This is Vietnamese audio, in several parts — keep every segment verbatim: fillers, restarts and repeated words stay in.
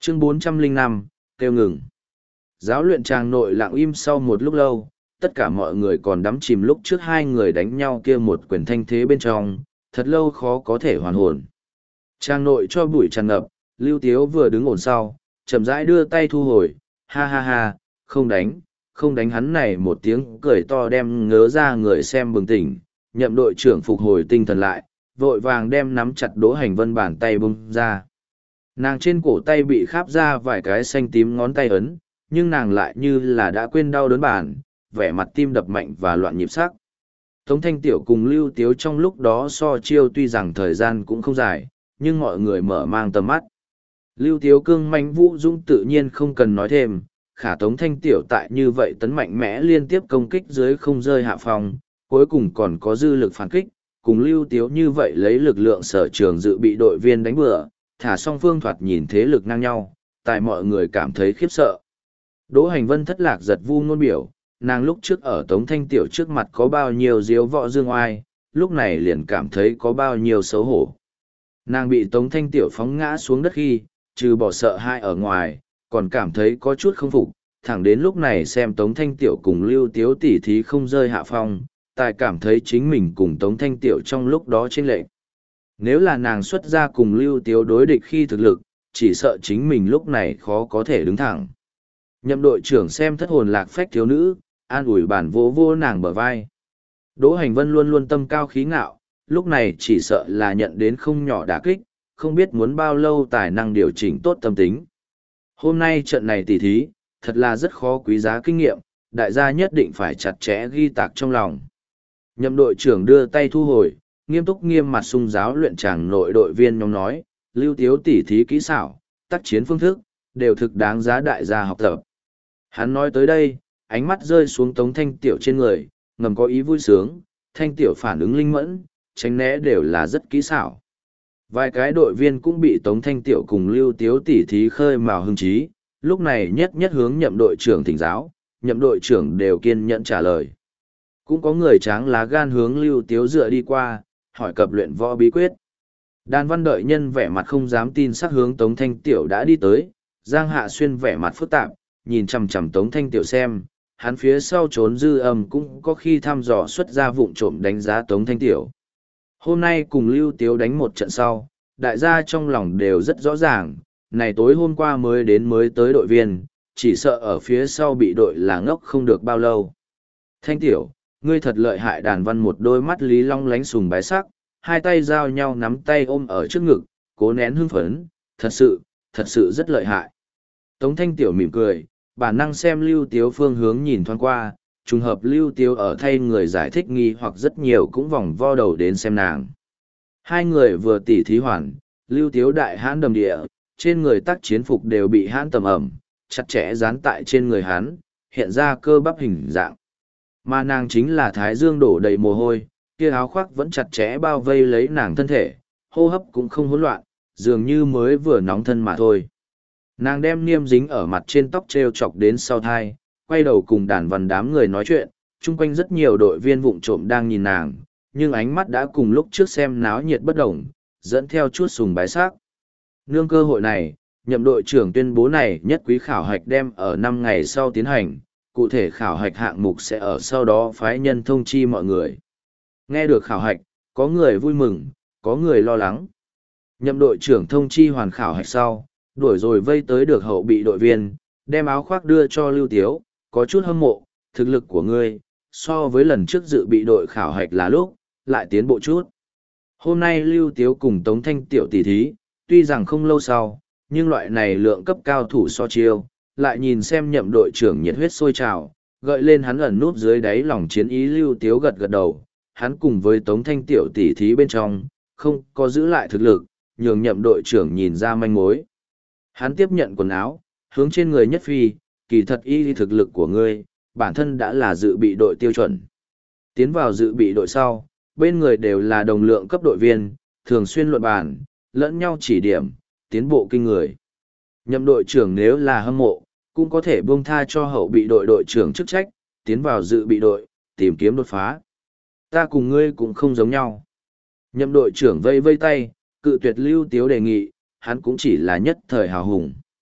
Chương bốn trăm lẻ năm, kêu ngừng. Giáo luyện tràng nội lặng im sau một lúc lâu, tất cả mọi người còn đắm chìm lúc trước hai người đánh nhau kia một quyền thanh thế bên trong, thật lâu khó có thể hoàn hồn. Trang nội cho bụi tràn ngập, Lưu Tiếu vừa đứng ổn sau, chậm rãi đưa tay thu hồi, ha ha ha, không đánh, không đánh. Hắn này một tiếng cười to đem ngớ ra người xem bừng tỉnh, nhậm đội trưởng phục hồi tinh thần lại, vội vàng đem nắm chặt Đỗ Hành Vân bàn tay bung ra. Nàng trên cổ tay bị kháp ra vài cái xanh tím ngón tay ấn, nhưng nàng lại như là đã quên đau đớn bản, vẻ mặt tim đập mạnh và loạn nhịp sắc. Tống Thanh Tiểu cùng Lưu Tiếu trong lúc đó so chiêu tuy rằng thời gian cũng không dài, nhưng mọi người mở mang tầm mắt. Lưu Tiếu cương manh vũ dũng tự nhiên không cần nói thêm, khả Tống Thanh Tiểu tại như vậy tấn mạnh mẽ liên tiếp công kích dưới không rơi hạ phòng, cuối cùng còn có dư lực phản kích, cùng Lưu Tiếu như vậy lấy lực lượng sở trường dự bị đội viên đánh bừa, thả song phương thoạt nhìn thế lực ngang nhau, tại mọi người cảm thấy khiếp sợ. Đỗ Hành Vân thất lạc giật vu ngôn biểu, nàng lúc trước ở Tống Thanh Tiểu trước mặt có bao nhiêu diếu võ dương oai, lúc này liền cảm thấy có bao nhiêu xấu hổ. Nàng bị Tống Thanh Tiểu phóng ngã xuống đất khi, trừ bỏ sợ hai ở ngoài, còn cảm thấy có chút không phục, thẳng đến lúc này xem Tống Thanh Tiểu cùng Lưu Tiếu tỉ thí không rơi hạ phong, tài cảm thấy chính mình cùng Tống Thanh Tiểu trong lúc đó chênh lệch. Nếu là nàng xuất ra cùng Lưu Tiếu đối địch khi thực lực, chỉ sợ chính mình lúc này khó có thể đứng thẳng. Nhậm đội trưởng xem thất hồn lạc phách thiếu nữ, an ủi bản vô vô nàng bờ vai. Đỗ Hành Vân luôn luôn tâm cao khí ngạo, lúc này chỉ sợ là nhận đến không nhỏ đả kích, không biết muốn bao lâu tài năng điều chỉnh tốt tâm tính. Hôm nay trận này tỉ thí, thật là rất khó quý giá kinh nghiệm, đại gia nhất định phải chặt chẽ ghi tạc trong lòng. Nhậm đội trưởng đưa tay thu hồi, nghiêm túc nghiêm mặt sung giáo luyện tràng nội đội viên nhóm nói, Lưu Tiếu tỉ thí kỹ xảo, tác chiến phương thức, đều thực đáng giá đại gia học tập. Hắn nói tới đây, ánh mắt rơi xuống Tống Thanh Tiểu trên người, ngầm có ý vui sướng, Thanh Tiểu phản ứng linh mẫn, tránh né đều là rất kỹ xảo. Vài cái đội viên cũng bị Tống Thanh Tiểu cùng Lưu Tiếu tỉ thí khơi mào hứng chí, lúc này nhất nhất hướng nhậm đội trưởng thỉnh giáo, nhậm đội trưởng đều kiên nhẫn trả lời. Cũng có người tráng lá gan hướng Lưu Tiếu dựa đi qua, hỏi cập luyện võ bí quyết. Đan Văn đợi nhân vẻ mặt không dám tin sắc hướng Tống Thanh Tiểu đã đi tới, Giang Hạ Xuyên vẻ mặt phức tạp, nhìn chằm chằm Tống Thanh Tiểu xem, hắn phía sau trốn dư âm cũng có khi thăm dò xuất ra vụng trộm đánh giá Tống Thanh Tiểu. Hôm nay cùng Lưu Tiếu đánh một trận sau, đại gia trong lòng đều rất rõ ràng, này tối hôm qua mới đến mới tới đội viên, chỉ sợ ở phía sau bị đội là ngốc không được bao lâu. Thanh Tiểu, ngươi thật lợi hại. Đàn Văn một đôi mắt lý long lánh sùng bái sắc, hai tay giao nhau nắm tay ôm ở trước ngực, cố nén hưng phấn, thật sự, thật sự rất lợi hại. Tống Thanh Tiểu mỉm cười, bản năng xem Lưu Tiếu phương hướng nhìn thoáng qua, trùng hợp Lưu Tiếu ở thay người giải thích nghi hoặc rất nhiều cũng vòng vo đầu đến xem nàng. Hai người vừa tỉ thí hoàn, Lưu Tiếu đại hãn đầm địa, trên người tác chiến phục đều bị hãn tầm ẩm, chặt chẽ dán tại trên người hắn, hiện ra cơ bắp hình dạng. Mà nàng chính là thái dương đổ đầy mồ hôi, kia áo khoác vẫn chặt chẽ bao vây lấy nàng thân thể, hô hấp cũng không hỗn loạn, dường như mới vừa nóng thân mà thôi. Nàng đem niêm dính ở mặt trên tóc treo chọc đến sau thai, quay đầu cùng Đàn Văn đám người nói chuyện, chung quanh rất nhiều đội viên vụng trộm đang nhìn nàng, nhưng ánh mắt đã cùng lúc trước xem náo nhiệt bất đồng, dẫn theo chút sùng bái sắc. Nương cơ hội này, nhậm đội trưởng tuyên bố này nhất quý khảo hạch đem ở năm ngày sau tiến hành, cụ thể khảo hạch hạng mục sẽ ở sau đó phái nhân thông chi mọi người. Nghe được khảo hạch, có người vui mừng, có người lo lắng. Nhậm đội trưởng thông chi hoàn khảo hạch sau, đuổi rồi vây tới được hậu bị đội viên, đem áo khoác đưa cho Lưu Tiếu, có chút hâm mộ, thực lực của ngươi, so với lần trước dự bị đội khảo hạch là lúc, lại tiến bộ chút. Hôm nay Lưu Tiếu cùng Tống Thanh Tiểu tỷ thí, tuy rằng không lâu sau, nhưng loại này lượng cấp cao thủ so chiêu, lại nhìn xem nhậm đội trưởng nhiệt huyết sôi trào, gợi lên hắn ẩn núp dưới đáy lòng chiến ý. Lưu Tiếu gật gật đầu, hắn cùng với Tống Thanh Tiểu tỷ thí bên trong, không có giữ lại thực lực, nhường nhậm đội trưởng nhìn ra manh mối. Hắn tiếp nhận quần áo, hướng trên người nhất phi, kỳ thật y thực lực của ngươi, bản thân đã là dự bị đội tiêu chuẩn. Tiến vào dự bị đội sau, bên người đều là đồng lượng cấp đội viên, thường xuyên luận bàn, lẫn nhau chỉ điểm, tiến bộ kinh người. Nhậm đội trưởng nếu là hâm mộ, cũng có thể buông tha cho hậu bị đội đội trưởng chức trách, tiến vào dự bị đội, tìm kiếm đột phá. Ta cùng ngươi cũng không giống nhau. Nhậm đội trưởng vây vây tay, cự tuyệt Lưu Tiếu đề nghị, hắn cũng chỉ là nhất thời hào hùng.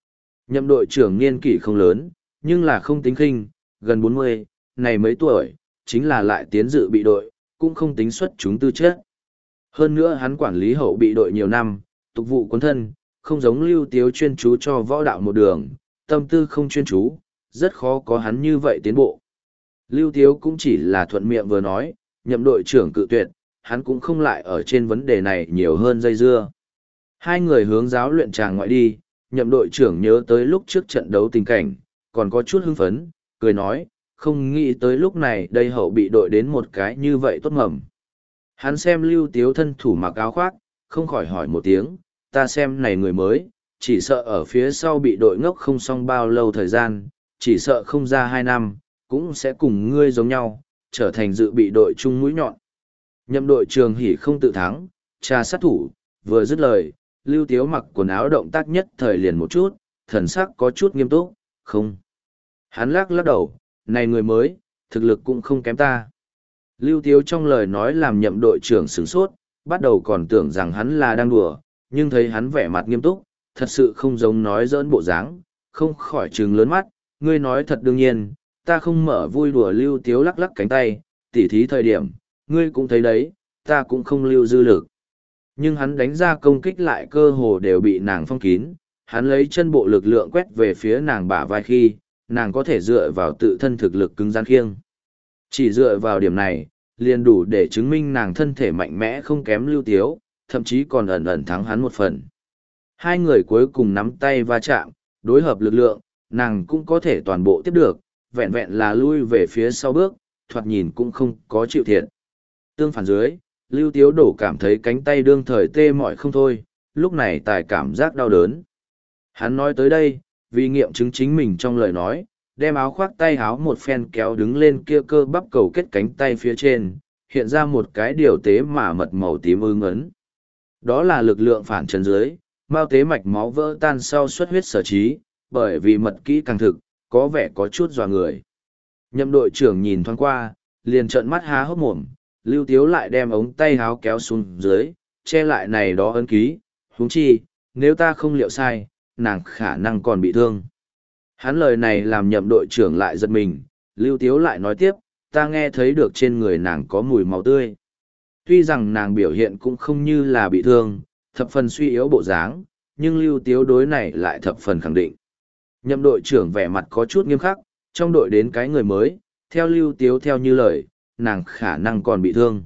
Nhậm đội trưởng niên kỷ không lớn, nhưng là không tính khinh, gần bốn mươi, này mấy tuổi, chính là lại tiến dự bị đội, cũng không tính xuất chúng tư chất. Hơn nữa hắn quản lý hậu bị đội nhiều năm, tục vụ quân thân, không giống Lưu Tiếu chuyên chú cho võ đạo một đường, tâm tư không chuyên chú, rất khó có hắn như vậy tiến bộ. Lưu Tiếu cũng chỉ là thuận miệng vừa nói, nhậm đội trưởng cự tuyệt, hắn cũng không lại ở trên vấn đề này nhiều hơn dây dưa. Hai người hướng giáo luyện tràng ngoại đi, nhậm đội trưởng nhớ tới lúc trước trận đấu tình cảnh, còn có chút hưng phấn, cười nói, không nghĩ tới lúc này đây hậu bị đội đến một cái như vậy tốt mầm. Hắn xem Lưu Tiếu thân thủ mặc áo khoác, không khỏi hỏi một tiếng, ta xem này người mới, chỉ sợ ở phía sau bị đội ngốc không xong bao lâu thời gian, chỉ sợ không ra hai năm, cũng sẽ cùng ngươi giống nhau, trở thành dự bị đội chung mũi nhọn. Nhậm đội trường hỉ không tự thắng, trà sát thủ, vừa dứt lời, Lưu Tiếu mặc quần áo động tác nhất thời liền một chút, thần sắc có chút nghiêm túc, không. Hắn lắc lắc đầu, này người mới, thực lực cũng không kém ta. Lưu Tiếu trong lời nói làm nhậm đội trưởng sửng sốt, bắt đầu còn tưởng rằng hắn là đang đùa, nhưng thấy hắn vẻ mặt nghiêm túc, thật sự không giống nói giỡn bộ dáng, không khỏi trừng lớn mắt, ngươi nói thật đương nhiên, ta không mở vui đùa. Lưu Tiếu lắc lắc cánh tay, tỉ thí thời điểm, ngươi cũng thấy đấy, ta cũng không lưu dư lực. Nhưng hắn đánh ra công kích lại cơ hồ đều bị nàng phong kín, hắn lấy chân bộ lực lượng quét về phía nàng bả vai khi, nàng có thể dựa vào tự thân thực lực cứng rắn khiêng. Chỉ dựa vào điểm này, liền đủ để chứng minh nàng thân thể mạnh mẽ không kém Lưu Tiếu, thậm chí còn ẩn ẩn thắng hắn một phần. Hai người cuối cùng nắm tay va chạm, đối hợp lực lượng, nàng cũng có thể toàn bộ tiếp được, vẹn vẹn là lui về phía sau bước, thoạt nhìn cũng không có chịu thiệt. Tương phản dưới, Lưu Tiếu đổ cảm thấy cánh tay đương thời tê mỏi không thôi, lúc này tài cảm giác đau đớn. Hắn nói tới đây, vì nghiệm chứng chính mình trong lời nói, đem áo khoác tay áo một phen kéo đứng lên kia cơ bắp cầu kết cánh tay phía trên, hiện ra một cái điều tế mà mật màu tím ưng ấn. Đó là lực lượng phản trần dưới, mao tế mạch máu vỡ tan sau xuất huyết sở trí, bởi vì mật kỹ càng thực, có vẻ có chút dọa người. Nhậm đội trưởng nhìn thoáng qua, liền trợn mắt há hốc mồm, Lưu Tiếu lại đem ống tay áo kéo xuống dưới, che lại này đó ấn ký, huống chi, nếu ta không liệu sai, nàng khả năng còn bị thương. Hắn lời này làm nhậm đội trưởng lại giật mình, Lưu Tiếu lại nói tiếp, ta nghe thấy được trên người nàng có mùi máu tươi. Tuy rằng nàng biểu hiện cũng không như là bị thương, thập phần suy yếu bộ dáng, nhưng Lưu Tiếu đối này lại thập phần khẳng định. Nhậm đội trưởng vẻ mặt có chút nghiêm khắc, trong đội đến cái người mới, theo Lưu Tiếu theo như lời, nàng khả năng còn bị thương.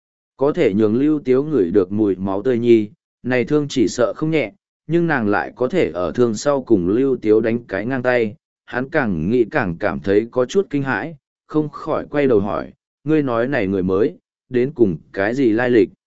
Có thể nhường Lưu Tiếu ngửi được mùi máu tươi nhi, này thương chỉ sợ không nhẹ, nhưng nàng lại có thể ở thương sau cùng Lưu Tiếu đánh cái ngang tay, hắn càng nghĩ càng cảm thấy có chút kinh hãi, không khỏi quay đầu hỏi, ngươi nói này người mới, đến cùng cái gì lai lịch?